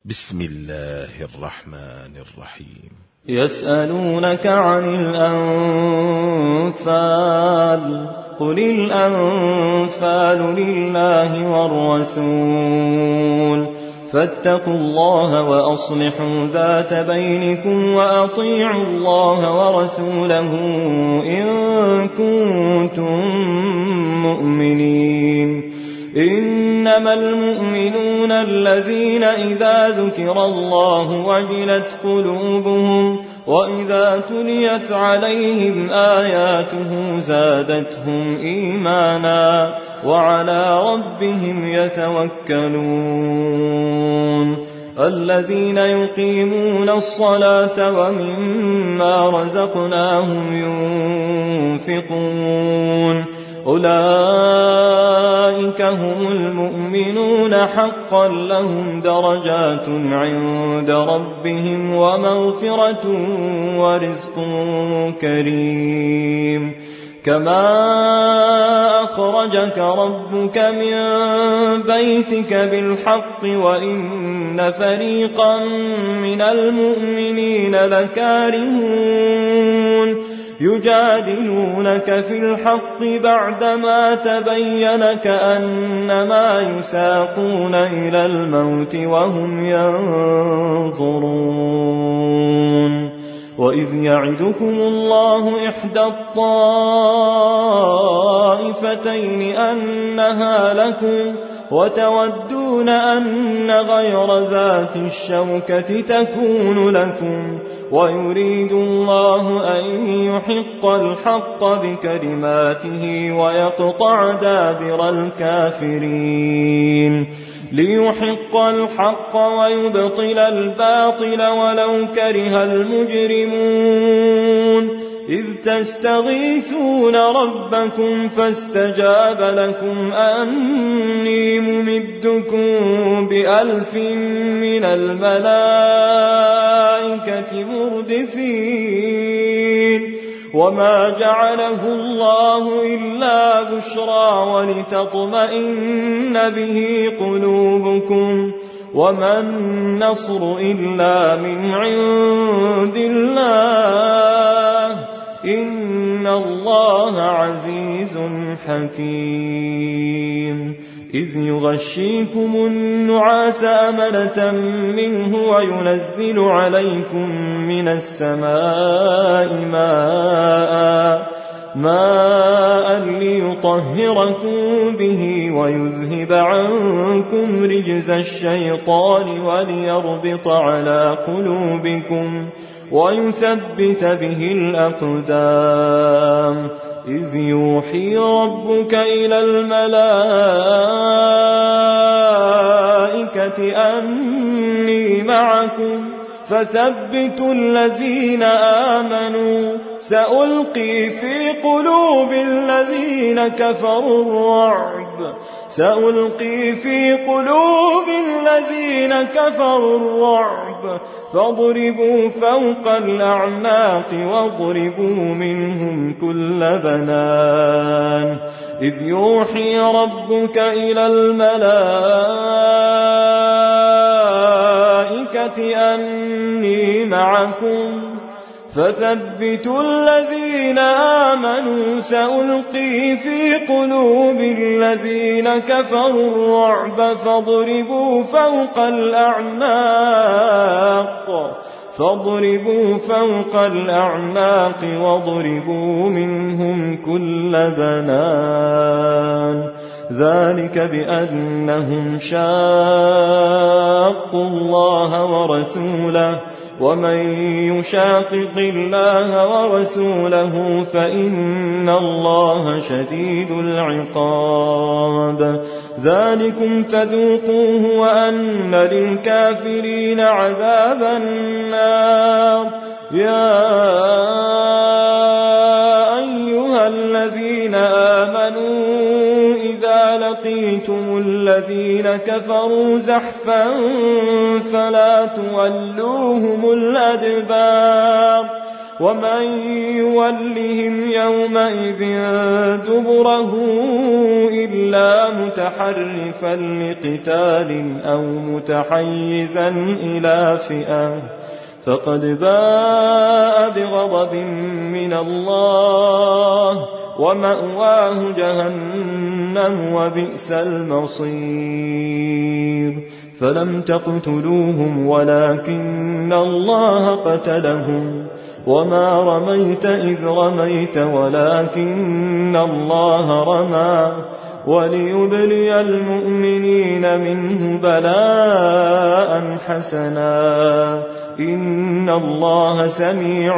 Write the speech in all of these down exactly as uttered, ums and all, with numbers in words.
بسم الله الرحمن الرحيم. يسألونك عن الأنفال قل الأنفال لله والرسول فاتقوا الله وأصلحوا ذات بينكم وأطيعوا الله ورسوله إن كنتم مؤمنين. إنما المؤمنون الذين إذا ذكر الله وجلت قلوبهم وإذا تليت عليهم آياته زادتهم إيمانا وعلى ربهم يتوكلون. الذين يقيمون الصلاة ومما رزقناهم ينفقون أولئك هم المؤمنون حقا لهم درجات عند ربهم ومغفرة ورزق كريم. كما أخرجك ربك من بيتك بالحق وإن فريقا من المؤمنين لكارهون يجادلونك في الحق بعدما تبين كأنما يساقون إلى الموت وهم ينظرون. وإذ يعدكم الله إحدى الطائفتين أنها لكم وتودون أن غير ذات الشوكة تكون لكم ويريد الله أن يحق الحق بكلماته ويقطع دابر الكافرين ليحق الحق ويبطل الباطل ولو كره المجرمون. إذ تستغيثون ربكم فاستجاب لكم أني ممدكم بألف من الملائكة مردفين. وما جعله الله إلا بشرى ولتطمئن به قلوبكم وما النصر إلا من عند الله إن الله عزيز حكيم. إذ يغشيكم النعاس أمنة منه وينزل عليكم من السماء ماء ماء ليطهركم به ويذهب عنكم رجز الشيطان وليربط على قلوبكم ويثبت به الأقدام. إذ يوحي ربك إلى الملائكة أني معكم فثبتوا الذين آمنوا سألقي في قلوب الذين كفروا الرعب سألقي في قلوب الذين كفروا الرعب فاضربوا فوق الأعناق واضربوا منهم كل بنان. إذ يوحي ربك إلى الملائكة أني معكم فثبتوا الذين آمنوا سألقي في قلوب الذين كفروا الرعب فاضربوا فوق الأعناق فاضربوا فوق الأعناق واضربوا منهم كل بنان. ذلك بأنهم شاقوا الله ورسوله ومن يشاقق الله ورسوله فإن الله شديد العقاب. ذلكم فذوقوه وأن للكافرين عذاب النار. يا أيها الذين آمنوا إذا لقيتم الذين كفروا زحفا فلا تولوهم الأدبار ومن يولهم يومئذ دبره إلا متحرفا لقتال أو متحيزا إلى فئة فقد باء بغضب من الله ومأواه جهنم وبئس المصير. فلم تقتلوهم ولكن الله قتلهم وما رميت إذ رميت ولكن الله رمى وليبلي المؤمنين منه بلاء حسنا إن الله سميع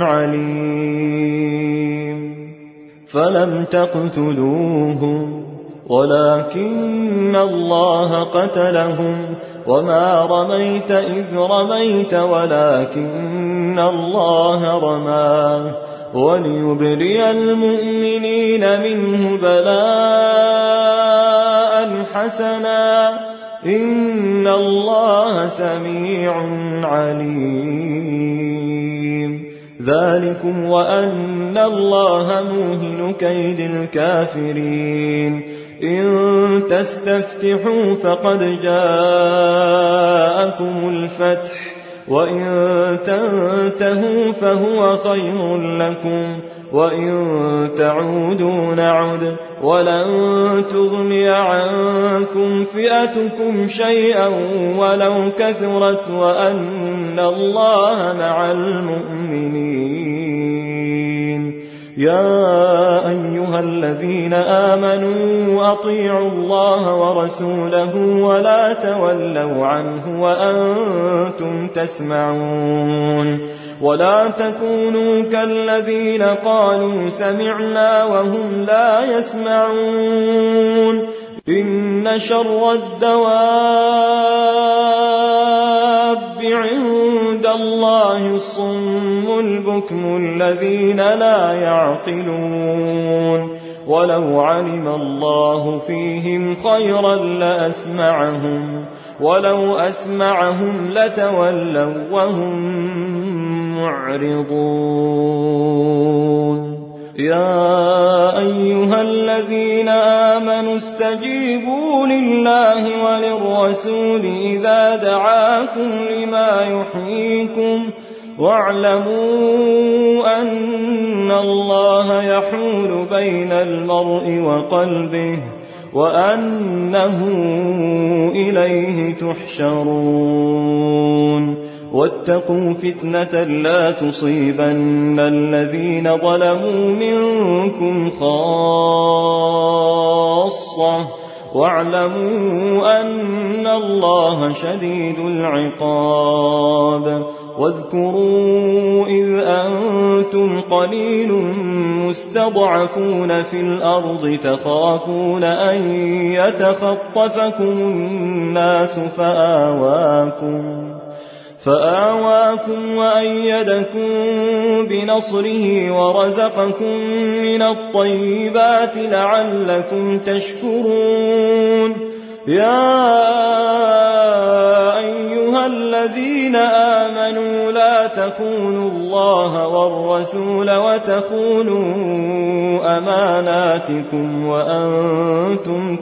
عليم. فلم تقتلوهم ولكن الله قتلهم وما رميت إذ رميت ولكن الله رمى وليبلي المؤمنين منه بلاء حسنا إن الله سميع عليم. ذلكم وأن الله موهن كيد الكافرين. إن تستفتحوا فقد جاءكم الفتح وإن تنتهوا فهو خير لكم وإن تعودوا نعد ولن تغني عنكم فئتكم شيئا ولو كثرت وأن الله مع المؤمنين. يا أيها الذين آمنوا أطيعوا الله ورسوله ولا تولوا عنه وأنتم تسمعون ولا تكونوا كالذين قالوا سمعنا وهم لا يسمعون. إن شر الدواب عند الله الصم البكم الذين لا يعقلون ولو علم الله فيهم خيرا لأسمعهم ولو أسمعهم لتولوا وهم معرضون. يا أيها الذين آمنوا استجيبوا لله وللرسول إذا دعاكم لما يحييكم واعلموا أن الله يحول بين المرء وقلبه وأنه إليه تحشرون. واتقوا فتنة لا تصيبن الذين ظلموا منكم خاصة واعلموا أن الله شديد العقاب. واذكروا إذ أنتم قليل مستضعفون في الأرض تخافون أن يتخطفكم الناس فآواكم فآواكم وأيدكم بنصره ورزقكم من الطيبات لعلكم تشكرون. يا أيها الذين آمنوا لا تخونوا الله والرسول وتخونوا أماناتكم وأنتم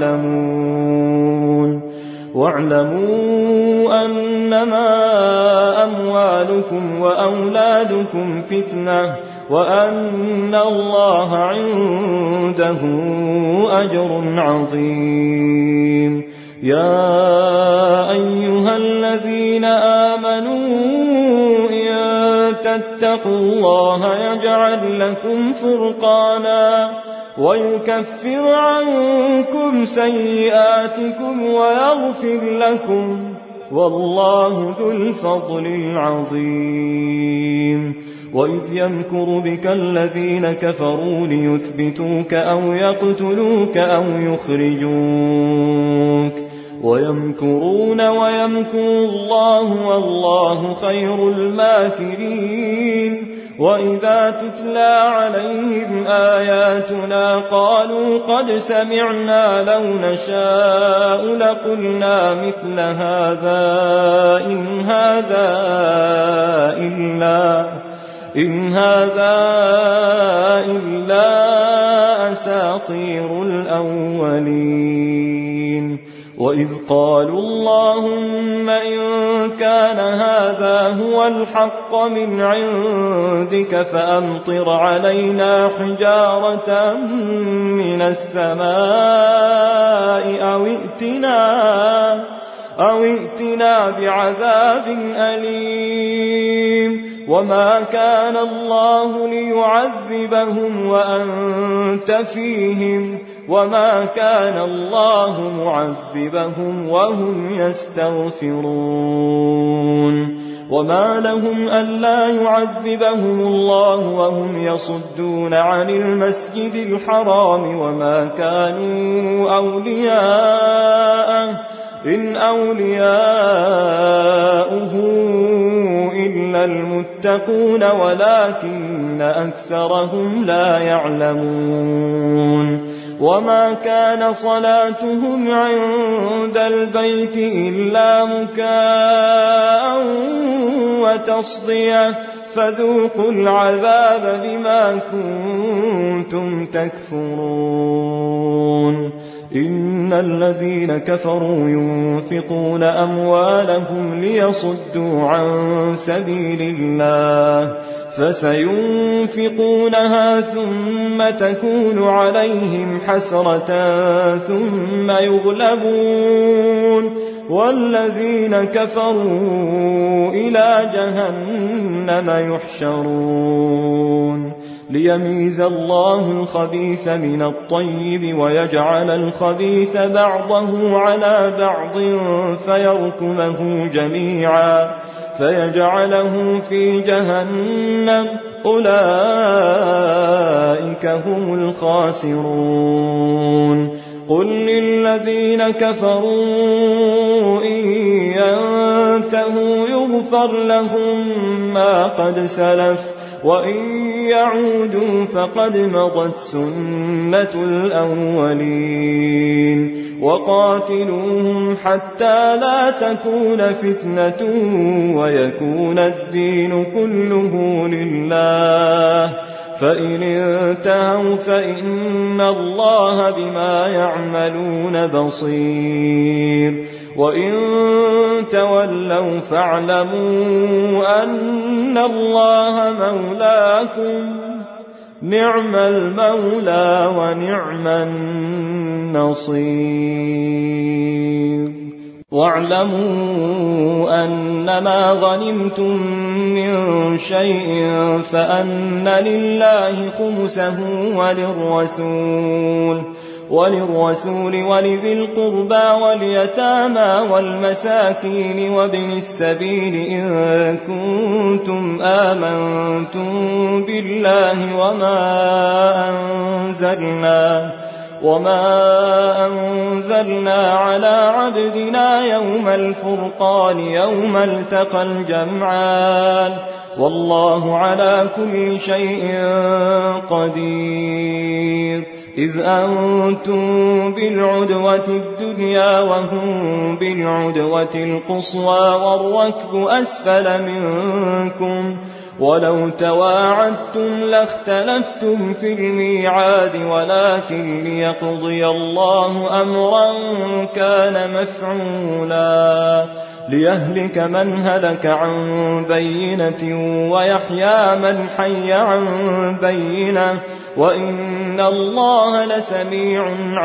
تعلمون. واعلموا أنما أموالكم وأولادكم فتنة وأن الله عنده أجر عظيم. يا أيها الذين آمنوا إن تتقوا الله يجعل لكم فرقانا ويكفر عنكم سيئاتكم ويغفر لكم والله ذو الفضل العظيم. وإذ يمكر بك الذين كفروا ليثبتوك أو يقتلوك أو يخرجوك ويمكرون ويمكر الله والله خير الماكرين. وإذا تتلى عليهم آياتنا قالوا قد سمعنا لو نشاء لقلنا مثل هذا إن هذا إلا إن هذا إلا أساطير الأولين وإذ قالوا اللهم إن كان هذا هو الحق من عندك فأمطر علينا حجارة من السماء أو ائتنا, أو ائتنا بعذاب أليم وما كان الله ليعذبهم وأنت فيهم وما كان الله معذبهم وهم يستغفرون وما لهم ألا يعذبهم الله وهم يصدون عن المسجد الحرام وما كانوا أولياءه إن أولياؤه إلا المتقون ولكن أكثرهم لا يعلمون وما كان صلاتهم عند البيت إلا مكاء وتصدية فذوقوا العذاب بما كنتم تكفرون إن الذين كفروا ينفقون أموالهم ليصدوا عن سبيل الله فسينفقونها ثم تكون عليهم حسرة ثم يغلبون والذين كفروا إلى جهنم يحشرون ليميز الله الخبيث من الطيب ويجعل الخبيث بعضه على بعض فيركمه جميعا فيجعله في جهنم أولئك هم الخاسرون قل للذين كفروا إن ينتهوا يغفر لهم ما قد سلف وإن يعودوا فقد مضت سنة الأولين وقاتلوهم حتى لا تكون فتنة ويكون الدين كله لله فإن انتهوا فإن الله بما يعملون بصير وإن تولوا فاعلموا أن الله مولاكم نعم المولى ونعم النصير واعلموا أنما غنمتم من شيء فأن لله خمسه وللرسول وللرسول ولذي القربى واليتامى والمساكين وابن السبيل إن كنتم آمنتم بالله وما أنزلنا وما أنزلنا على عبدنا يوم الفرقان يوم التقى الجمعان والله على كل شيء قدير إذ أنتم بالعدوة الدنيا وهم بالعدوة القصوى والركب أسفل منكم ولو تواعدتم لاختلفتم في الميعاد ولكن ليقضي الله أمرا كان مفعولا ليهلك من هلك عن بينة ويحيى من حي عن بينة وإن الله لسميع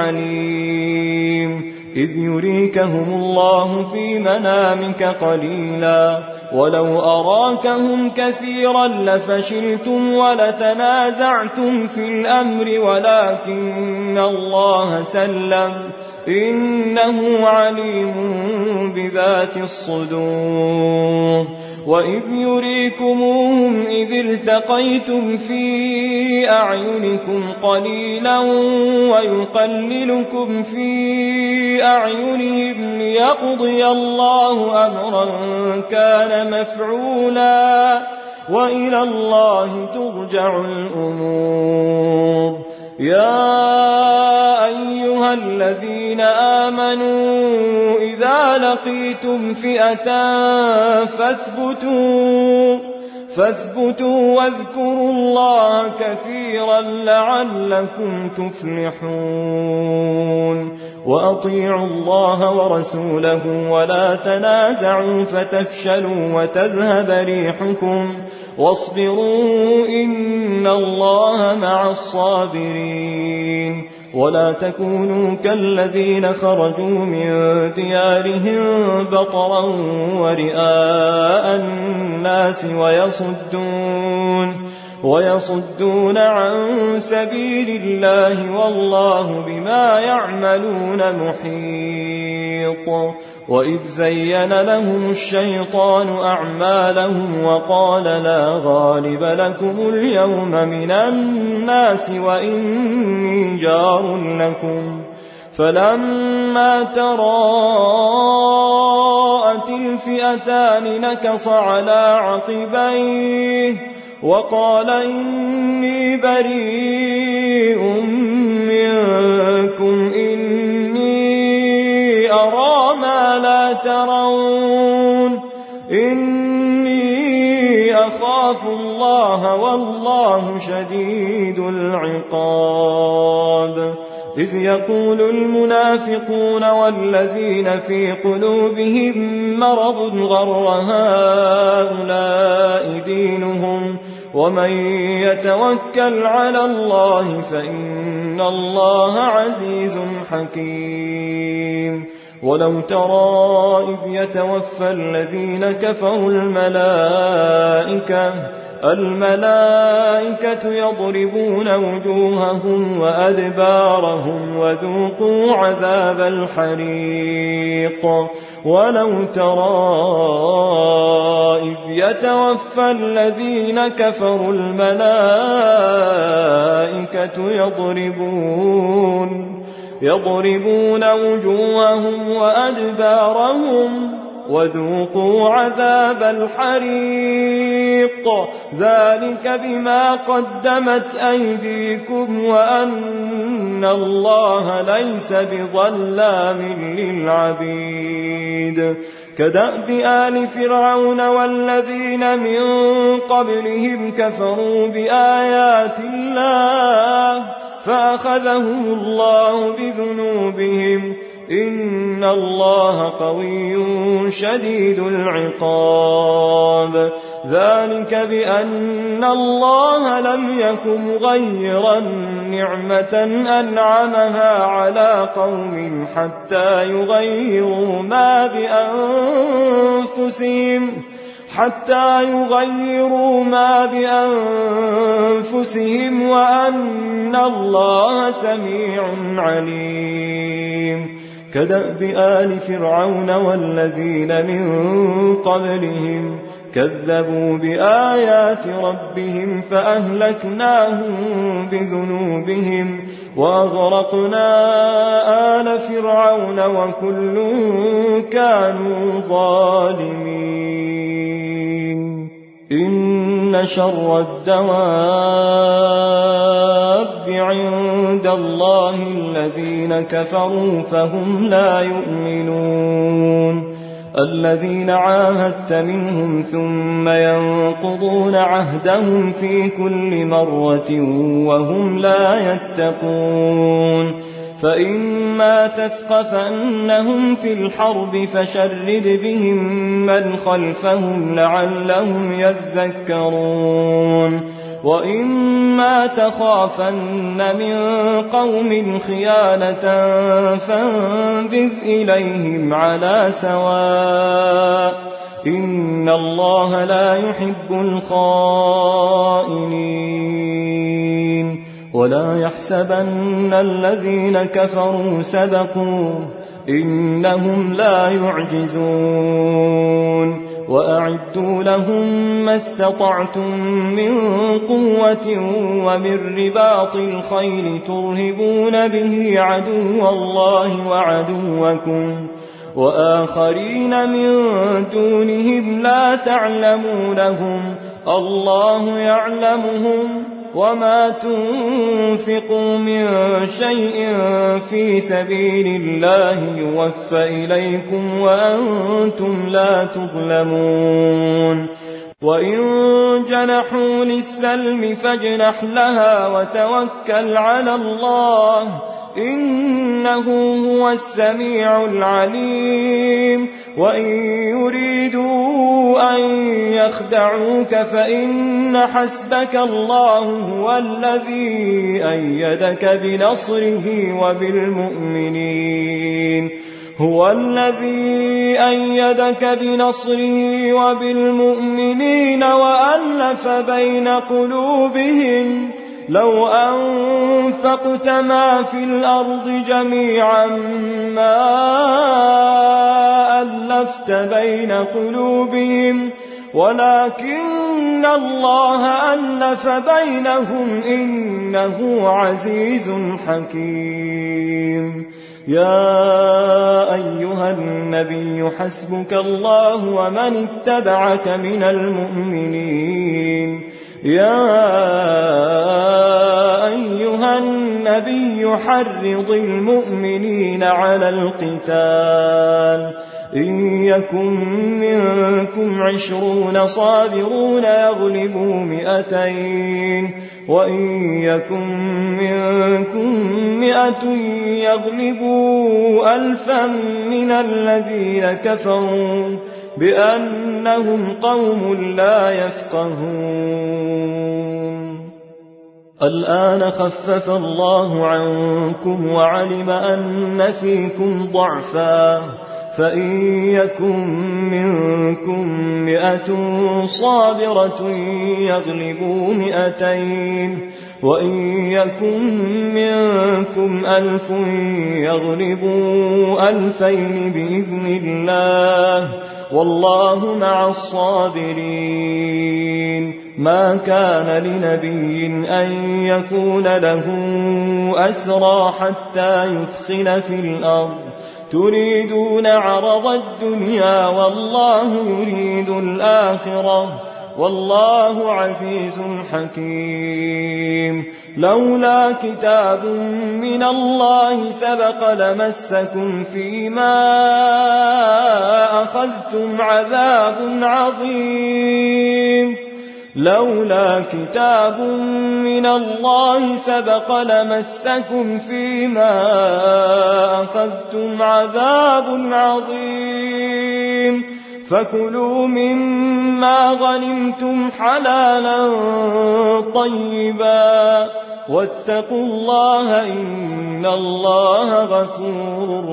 عليم إذ يريكهم الله في منامك قليلا ولو أراكهم كثيرا لفشلتم ولتنازعتم في الأمر ولكن الله سلم إنه عليم بذات الصدور وإذ يريكموهم إذ التقيتم في أعينكم قليلا ويقللكم في أعينهم ليقضي الله أمرا كان مفعولا وإلى الله ترجع الأمور يا أيها الذين آمنوا إذا لقيتم فئة فاثبتوا فاثبتوا واذكروا الله كثيرا لعلكم تفلحون وأطيعوا الله ورسوله ولا تنازعوا فتفشلوا وتذهب ريحكم واصبروا إن الله مع الصابرين ولا تكونوا كالذين خرجوا من ديارهم بطرا ورئاء الناس ويصدون ويصدون عن سبيل الله والله بما يعملون محيط وإذ زين لهم الشيطان أعمالهم وقال لا غالب لكم اليوم من الناس وإني جار لكم فلما تراءت الفئتان نكص على عقبيه وقال إني بريء منكم إني أرى ما لا ترون إني أخاف الله والله شديد العقاب إذ يقول المنافقون والذين في قلوبهم مرض غر هؤلاء دينهم ومن يتوكل على الله فإن الله عزيز حكيم ولو ترى إذ يتوفى الذين كفروا الملائكة الملائكة يضربون وجوههم وأدبارهم وذوقوا عذاب الحريق ولو ترى إذ يتوفى الذين كفروا الملائكة يضربون يضربون وجوههم وأدبارهم وذوقوا عذاب الحريق ذلك بما قدمت أيديكم وأن الله ليس بظلام للعبيد كدأب آل فرعون والذين من قبلهم كفروا بآيات الله فأخذهم الله بذنوبهم إن الله قوي شديد العقاب ذلك بأن الله لم يكن مغيرا نعمة أنعمها على قوم حتى يغيروا ما بأنفسهم حتى يغيروا ما بأنفسهم وأن الله سميع عليم كدأب آل فرعون والذين من قبلهم كذبوا بآيات ربهم فأهلكناهم بذنوبهم وأغرقنا آل فرعون وكل كانوا ظالمين إن شر الدواب عند الله الذين كفروا فهم لا يؤمنون الذين عاهدت منهم ثم ينقضون عهدهم في كل مرة وهم لا يتقون فإما تثقفنهم في الحرب فشرد بهم من خلفهم لعلهم يذكرون وإما تخافن من قوم خيانة فانبذ إليهم على سواء إن الله لا يحب الخائنين ولا يحسبن الذين كفروا سبقوا إنهم لا يعجزون وأعدوا لهم ما استطعتم من قوة ومن رباط الخيل ترهبون به عدو الله وعدوكم وآخرين من دونهم لا تعلمونهم الله يعلمهم وما تنفقوا من شيء في سبيل الله يوفى إليكم وأنتم لا تظلمون وإن جنحوا للسلم فاجنح لها وتوكل على الله إنه هو السميع العليم وإن يريدوا أن يخدعوك فإن حسبك الله هو الذي أيدك بنصره وبالمؤمنين هو الذي أيدك بنصره وبالمؤمنين وألف بين قلوبهم لو أنفقت ما في الأرض جميعا ما ألفت بين قلوبهم ولكن الله ألف بينهم إنه عزيز حكيم. يا أيها النبي حسبك الله ومن اتبعك من المؤمنين يا أيها النبي حرض المؤمنين على القتال إن يكن منكم عشرون صابرون يغلبوا مئتين وإن يكن منكم مئة يغلبوا ألفا من الذين كفروا بأنهم قوم لا يفقهون. الآن خفف الله عنكم وعلم أن فيكم ضعفا فإن يكن منكم مئة صابرة يغلبوا مئتين وإن يكن منكم ألف يغلبوا ألفين بإذن الله والله مع الصابرين. ما كان لنبي أن يكون له أسرى حتى يثخن في الأرض تريدون عرض الدنيا والله يريد الآخرة والله عزيز حكيم. لولا كتاب من الله سبق لمسكم فيما أخذتم عذاب عظيم لولا كتاب من الله سبق لمسكم فيما أخذتم عذاب عظيم فكلوا مما غنمتم حلالا طيبا واتقوا الله إن الله غفور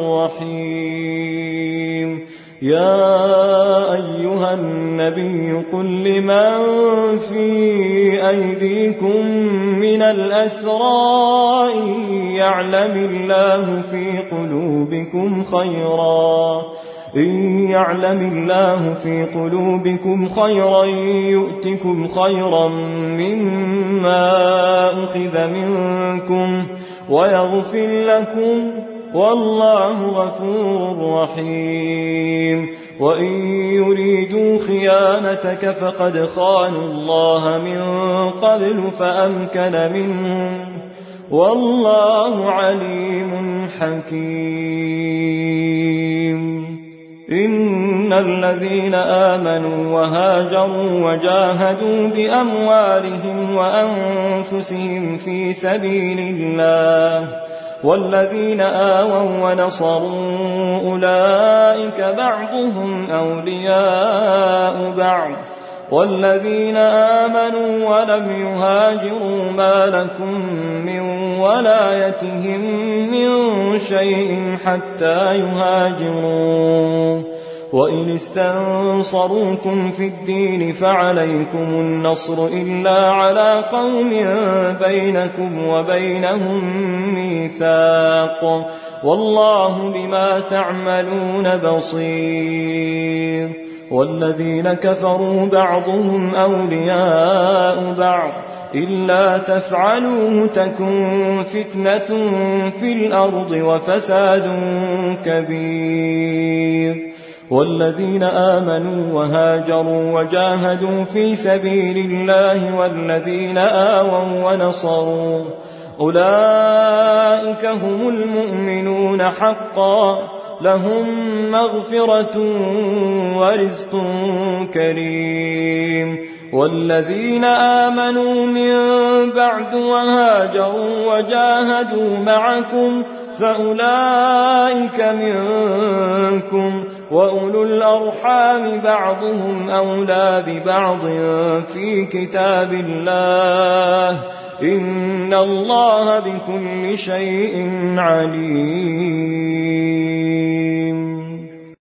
رحيم. يا أيها النبي قل لمن في أيديكم من الأسرى إن يعلم الله في قلوبكم خيرا إن يعلم الله في قلوبكم خيرا يؤتكم خيرا مما أخذ منكم ويغفر لكم والله غفور رحيم. وإن يريدوا خيانتك فقد خانوا الله من قبل فأمكن منهم والله عليم حكيم. إن الذين آمنوا وهاجروا وجاهدوا بأموالهم وأنفسهم في سبيل الله والذين آووا ونصروا أولئك بعضهم أولياء بعض والذين آمنوا ولم يهاجروا ما لكم من ولايتهم من شيء حتى يهاجروا وإن استنصروكم في الدين فعليكم النصر إلا على قوم بينكم وبينهم ميثاق والله بما تعملون بصير. والذين كفروا بعضهم أولياء بعض إلا تفعلوه تكن فتنة في الأرض وفساد كبير. والذين آمنوا وهاجروا وجاهدوا في سبيل الله والذين آووا ونصروا أولئك هم المؤمنون حقا لهم مغفرة ورزق كريم. والذين آمنوا من بعد وهاجروا وجاهدوا معكم فأولئك منكم، وأولو الأرحام بعضهم أولى ببعض في كتاب الله، إن الله بكل شيء عليم.